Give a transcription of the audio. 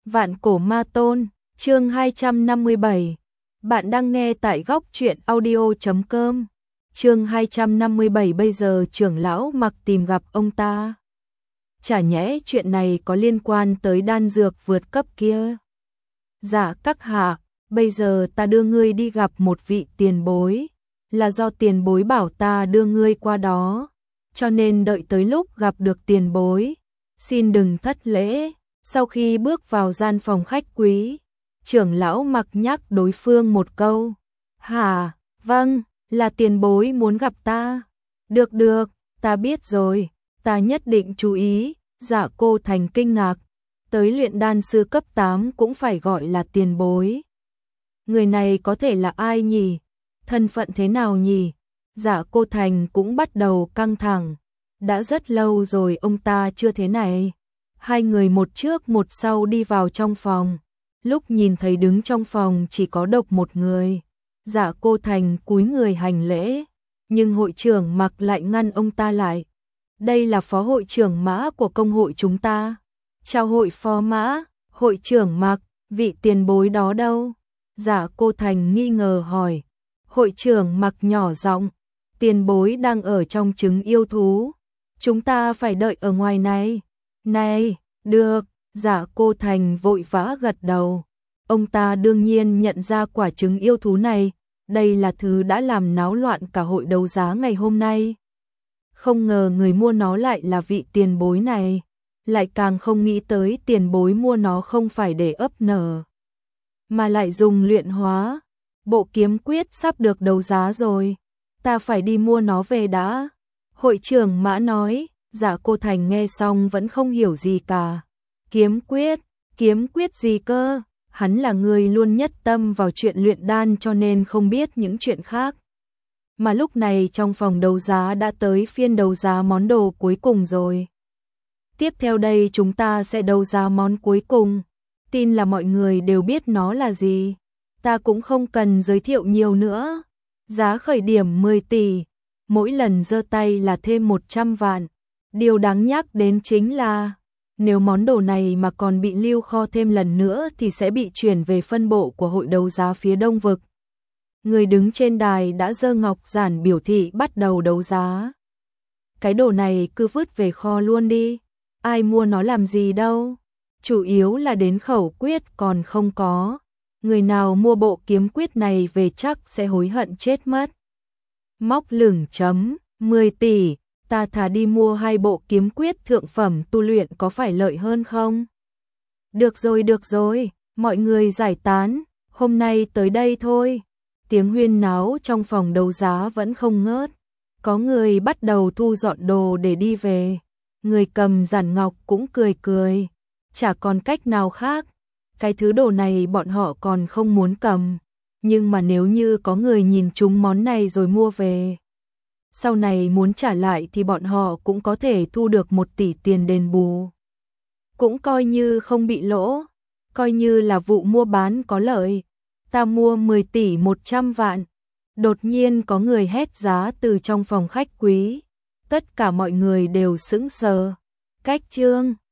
Vạn cổ ma tôn, chương 257. Bạn đang nghe tại góc truyện audio.com. Chương 257 bây giờ trưởng lão Mặc tìm gặp ông ta. Chả nhẽ chuyện này có liên quan tới đan dược vượt cấp kia. Dạ các hạ, bây giờ ta đưa ngươi đi gặp một vị tiền bối. Là do tiền bối bảo ta đưa ngươi qua đó. Cho nên đợi tới lúc gặp được tiền bối. Xin đừng thất lễ. Sau khi bước vào gian phòng khách quý, trưởng lão Mặc nhắc đối phương một câu. Hả, vâng, là tiền bối muốn gặp ta. Được, ta biết rồi, ta nhất định chú ý. Dạ Cô Thành kinh ngạc, tới luyện đan sư cấp 8 cũng phải gọi là tiền bối. Người này có thể là ai nhỉ? Thân phận thế nào nhỉ? Dạ Cô Thành cũng bắt đầu căng thẳng. Đã rất lâu rồi ông ta chưa thế này. Hai người một trước một sau đi vào trong phòng. Lúc nhìn thấy đứng trong phòng chỉ có độc một người. Dạ Cô Thành cúi người hành lễ. Nhưng hội trưởng Mặc lại ngăn ông ta lại. Đây là phó hội trưởng Mã của công hội chúng ta. Chào hội phó Mã, hội trưởng Mặc, vị tiền bối đó đâu? Dạ Cô Thành nghi ngờ hỏi. Hội trưởng Mặc nhỏ giọng, tiền bối đang ở trong trứng yêu thú. Chúng ta phải đợi ở ngoài này. Này, được, Dạ Cô Thành vội vã gật đầu. Ông ta đương nhiên nhận ra quả trứng yêu thú này, đây là thứ đã làm náo loạn cả hội đấu giá ngày hôm nay. Không ngờ người mua nó lại là vị tiền bối này, lại càng không nghĩ tới tiền bối mua nó không phải để ấp nở, mà lại dùng luyện hóa. Bộ kiếm quyết sắp được đấu giá rồi, ta phải đi mua nó về đã. Hội trưởng Mã nói. Dạ Cô Thành nghe xong vẫn không hiểu gì cả. Kiếm quyết gì cơ? Hắn là người luôn nhất tâm vào chuyện luyện đan cho nên không biết những chuyện khác. Mà lúc này trong phòng đấu giá đã tới phiên đấu giá món đồ cuối cùng rồi. Tiếp theo đây chúng ta sẽ đấu giá món cuối cùng. Tin là mọi người đều biết nó là gì. Ta cũng không cần giới thiệu nhiều nữa. Giá khởi điểm 10 tỷ. Mỗi lần giơ tay là thêm 100 vạn. Điều đáng nhắc đến chính là, nếu món đồ này mà còn bị lưu kho thêm lần nữa thì sẽ bị chuyển về phân bộ của hội đấu giá phía Đông Vực. Người đứng trên đài đã giơ ngọc giản biểu thị bắt đầu đấu giá. Cái đồ này cứ vứt về kho luôn đi, ai mua nó làm gì đâu. Chủ yếu là đến khẩu quyết còn không có. Người nào mua bộ kiếm quyết này về chắc sẽ hối hận chết mất. Móc lửng chấm, 10 tỷ. Ta thà đi mua 2 bộ kiếm quyết thượng phẩm tu luyện có phải lợi hơn không? Được rồi, mọi người giải tán, hôm nay tới đây thôi. Tiếng huyên náo trong phòng đấu giá vẫn không ngớt. Có người bắt đầu thu dọn đồ để đi về. Người cầm giản ngọc cũng cười. Chả còn cách nào khác. Cái thứ đồ này bọn họ còn không muốn cầm. Nhưng mà nếu như có người nhìn trúng món này rồi mua về, sau này muốn trả lại thì bọn họ cũng có thể thu được 1 tỷ tiền đền bù. Cũng coi như không bị lỗ, coi như là vụ mua bán có lợi. Ta mua 10 tỷ 100 vạn. Đột nhiên có người hét giá từ trong phòng khách quý. Tất cả mọi người đều sững sờ. Cách chương